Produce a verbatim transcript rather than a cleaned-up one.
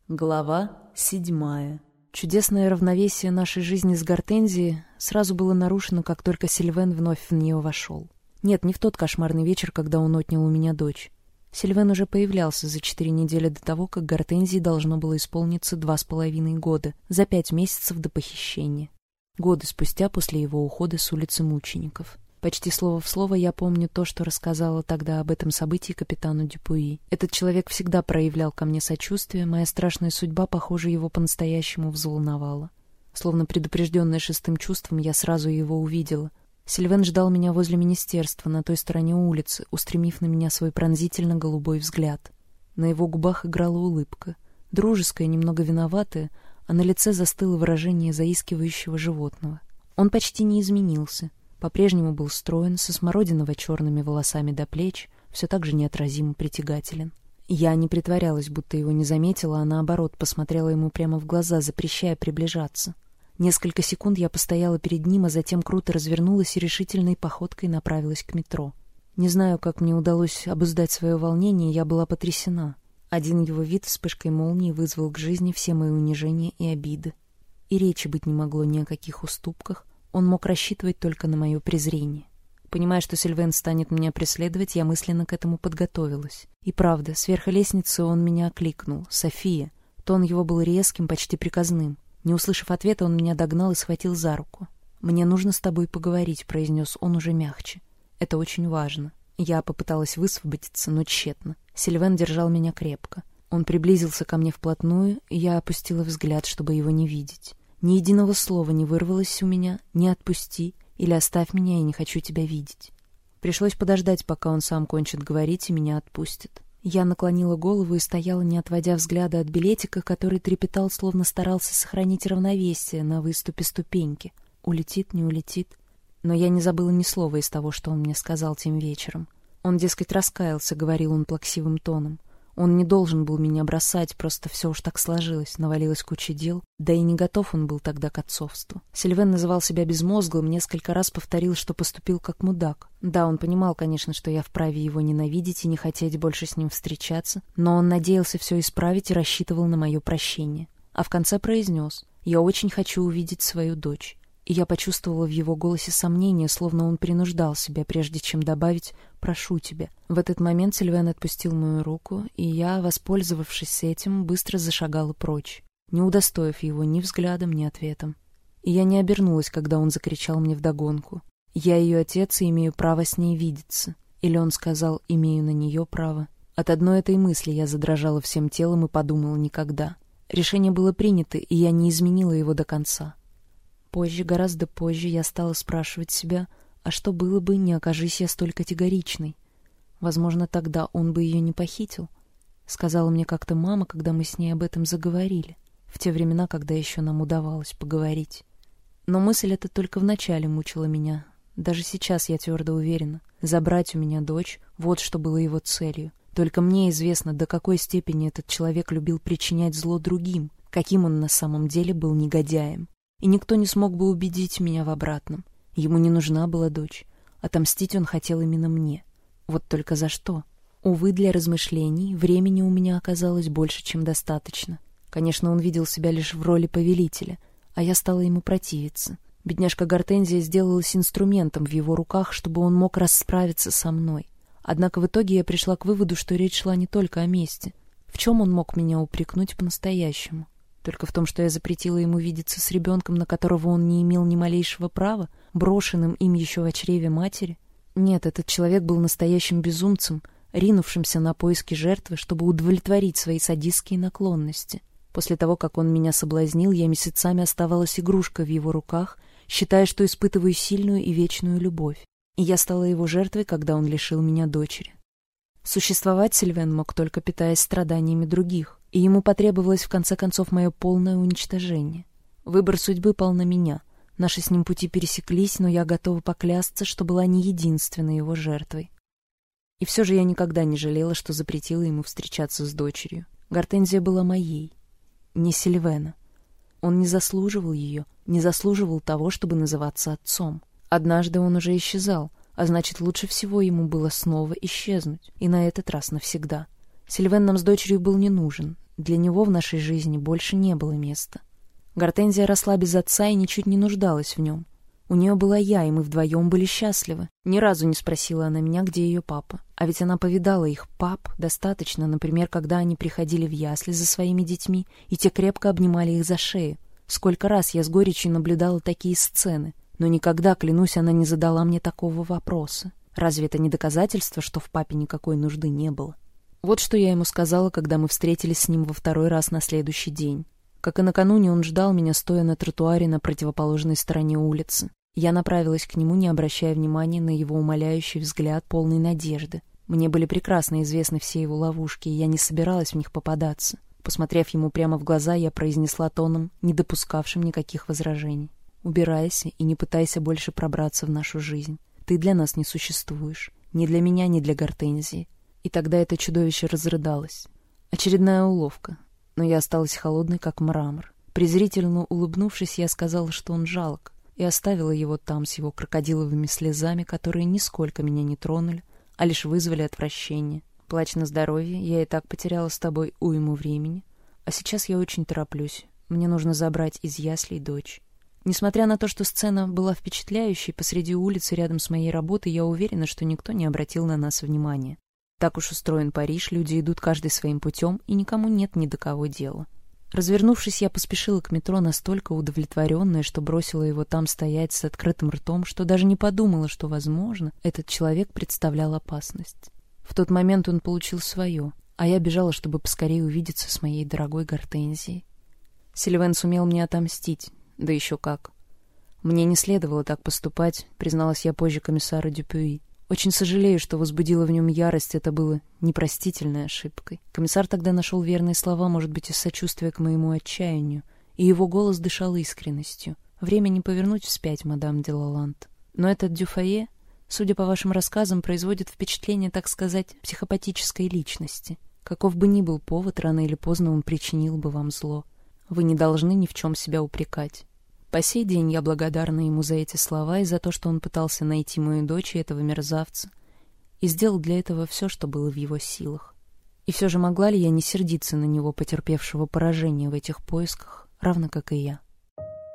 Глава седьмая. Чудесное равновесие нашей жизни с Гортензией сразу было нарушено, как только Сильвен вновь в нее вошел. Нет, не в тот кошмарный вечер, когда он отнял у меня дочь. Сильвен уже появлялся за четыре недели до того, как Гортензии должно было исполниться два с половиной года, за пять месяцев до похищения. Годы спустя после его ухода с улицы Мучеников. Почти слово в слово я помню то, что рассказала тогда об этом событии капитану Дюпуи. Этот человек всегда проявлял ко мне сочувствие, моя страшная судьба, похоже, его по-настоящему взволновала. Словно предупрежденная шестым чувством, я сразу его увидела. Сильвен ждал меня возле министерства, на той стороне улицы, устремив на меня свой пронзительно-голубой взгляд. На его губах играла улыбка, дружеская, немного виноватая, а на лице застыло выражение заискивающего животного. Он почти не изменился. По-прежнему был строен, со смородиново-черными волосами до плеч, все так же неотразимо притягателен. Я не притворялась, будто его не заметила, а наоборот посмотрела ему прямо в глаза, запрещая приближаться. Несколько секунд я постояла перед ним, а затем круто развернулась и решительной походкой направилась к метро. Не знаю, как мне удалось обуздать свое волнение, я была потрясена. Один его вид вспышкой молнии вызвал к жизни все мои унижения и обиды. И речи быть не могло ни о каких уступках, он мог рассчитывать только на мое презрение. Понимая, что Сильвен станет меня преследовать, я мысленно к этому подготовилась. И правда, сверху лестницы он меня окликнул. «София». Тон его был резким, почти приказным. Не услышав ответа, он меня догнал и схватил за руку. «Мне нужно с тобой поговорить», — произнес он уже мягче. «Это очень важно». Я попыталась высвободиться, но тщетно. Сильвен держал меня крепко. Он приблизился ко мне вплотную, и я опустила взгляд, чтобы его не видеть. Ни единого слова не вырвалось у меня «не отпусти» или «оставь меня, я не хочу тебя видеть». Пришлось подождать, пока он сам кончит говорить и меня отпустит. Я наклонила голову и стояла, не отводя взгляда от билетика, который трепетал, словно старался сохранить равновесие на выступе ступеньки. Улетит, не улетит. Но я не забыла ни слова из того, что он мне сказал тем вечером. Он, дескать, раскаялся, говорил он плаксивым тоном. Он не должен был меня бросать, просто все уж так сложилось, навалилась куча дел, да и не готов он был тогда к отцовству. Сильвен называл себя безмозглым, несколько раз повторил, что поступил как мудак. Да, он понимал, конечно, что я вправе его ненавидеть и не хотеть больше с ним встречаться, но он надеялся все исправить и рассчитывал на мое прощение. А в конце произнес: «Я очень хочу увидеть свою дочь». И я почувствовала в его голосе сомнение, словно он принуждал себя, прежде чем добавить «прошу тебя». В этот момент Сильвен отпустил мою руку, и я, воспользовавшись этим, быстро зашагала прочь, не удостоив его ни взглядом, ни ответом. И я не обернулась, когда он закричал мне вдогонку: «Я ее отец и имею право с ней видеться». Или он сказал: «Имею на нее право». От одной этой мысли я задрожала всем телом и подумала: никогда. Решение было принято, и я не изменила его до конца. Позже, гораздо позже, я стала спрашивать себя, а что было бы, не окажись я столь категоричной? Возможно, тогда он бы ее не похитил. Сказала мне как-то мама, когда мы с ней об этом заговорили, в те времена, когда еще нам удавалось поговорить. Но мысль эта только вначале мучила меня. Даже сейчас я твердо уверена, забрать у меня дочь — вот что было его целью. Только мне известно, до какой степени этот человек любил причинять зло другим, каким он на самом деле был негодяем. И никто не смог бы убедить меня в обратном. Ему не нужна была дочь. Отомстить он хотел именно мне. Вот только за что? Увы, для размышлений времени у меня оказалось больше, чем достаточно. Конечно, он видел себя лишь в роли повелителя, а я стала ему противиться. Бедняжка Гортензия сделалась инструментом в его руках, чтобы он мог расправиться со мной. Однако в итоге я пришла к выводу, что речь шла не только о мести. В чем он мог меня упрекнуть по-настоящему? Только в том, что я запретила ему видеться с ребенком, на которого он не имел ни малейшего права, брошенным им еще в чреве матери? Нет, этот человек был настоящим безумцем, ринувшимся на поиски жертвы, чтобы удовлетворить свои садистские наклонности. После того, как он меня соблазнил, я месяцами оставалась игрушкой в его руках, считая, что испытываю сильную и вечную любовь. И я стала его жертвой, когда он лишил меня дочери. Существовать Сильвен мог только питаясь страданиями других, и ему потребовалось в конце концов мое полное уничтожение. Выбор судьбы пал на меня. Наши с ним пути пересеклись, но я готова поклясться, что была не единственной его жертвой. И все же я никогда не жалела, что запретила ему встречаться с дочерью. Гортензия была моей, не Сильвена. Он не заслуживал ее, не заслуживал того, чтобы называться отцом. Однажды он уже исчезал, а значит, лучше всего ему было снова исчезнуть, и на этот раз навсегда. Сильвен нам с дочерью был не нужен, Для него в нашей жизни больше не было места. Гортензия росла без отца и ничуть не нуждалась в нем. У нее была я, и мы вдвоем были счастливы. Ни разу не спросила она меня, где ее папа. А ведь она повидала их пап достаточно, например, когда они приходили в ясли за своими детьми, и те крепко обнимали их за шею. Сколько раз я с горечью наблюдала такие сцены, но никогда, клянусь, она не задала мне такого вопроса. Разве это не доказательство, что в папе никакой нужды не было? Вот что я ему сказала, когда мы встретились с ним во второй раз на следующий день. Как и накануне, он ждал меня, стоя на тротуаре на противоположной стороне улицы. Я направилась к нему, не обращая внимания на его умоляющий взгляд, полный надежды. Мне были прекрасно известны все его ловушки, и я не собиралась в них попадаться. Посмотрев ему прямо в глаза, я произнесла тоном, не допускавшим никаких возражений: «Убирайся и не пытайся больше пробраться в нашу жизнь. Ты для нас не существуешь. Ни для меня, ни для Гортензии». И тогда это чудовище разрыдалось. Очередная уловка. Но я осталась холодной, как мрамор. Презрительно улыбнувшись, я сказала, что он жалок, и оставила его там с его крокодиловыми слезами, которые нисколько меня не тронули, а лишь вызвали отвращение. Плачь на здоровье, я и так потеряла с тобой уйму времени. А сейчас я очень тороплюсь. Мне нужно забрать из яслей дочь. Несмотря на то, что сцена была впечатляющей, посреди улицы рядом с моей работой, я уверена, что никто не обратил на нас внимания. Так уж устроен Париж, люди идут каждый своим путем, и никому нет ни до кого дела. Развернувшись, я поспешила к метро, настолько удовлетворенная, что бросила его там стоять с открытым ртом, что даже не подумала, что, возможно, этот человек представлял опасность. В тот момент он получил свое, а я бежала, чтобы поскорее увидеться с моей дорогой Гортензией. Сильвен сумел мне отомстить, да еще как. Мне не следовало так поступать, призналась я позже комиссару Дюпюи. Очень сожалею, что возбудила в нем ярость, это было непростительной ошибкой. Комиссар тогда нашел верные слова, может быть, из сочувствия к моему отчаянию, и его голос дышал искренностью. Время не повернуть вспять, мадам де Лаланд. Но этот Дюфае, судя по вашим рассказам, производит впечатление, так сказать, психопатической личности. Каков бы ни был повод, рано или поздно он причинил бы вам зло. Вы не должны ни в чем себя упрекать. По сей день я благодарна ему за эти слова и за то, что он пытался найти мою дочь и этого мерзавца, и сделал для этого все, что было в его силах. И все же могла ли я не сердиться на него, потерпевшего поражение в этих поисках, равно как и я?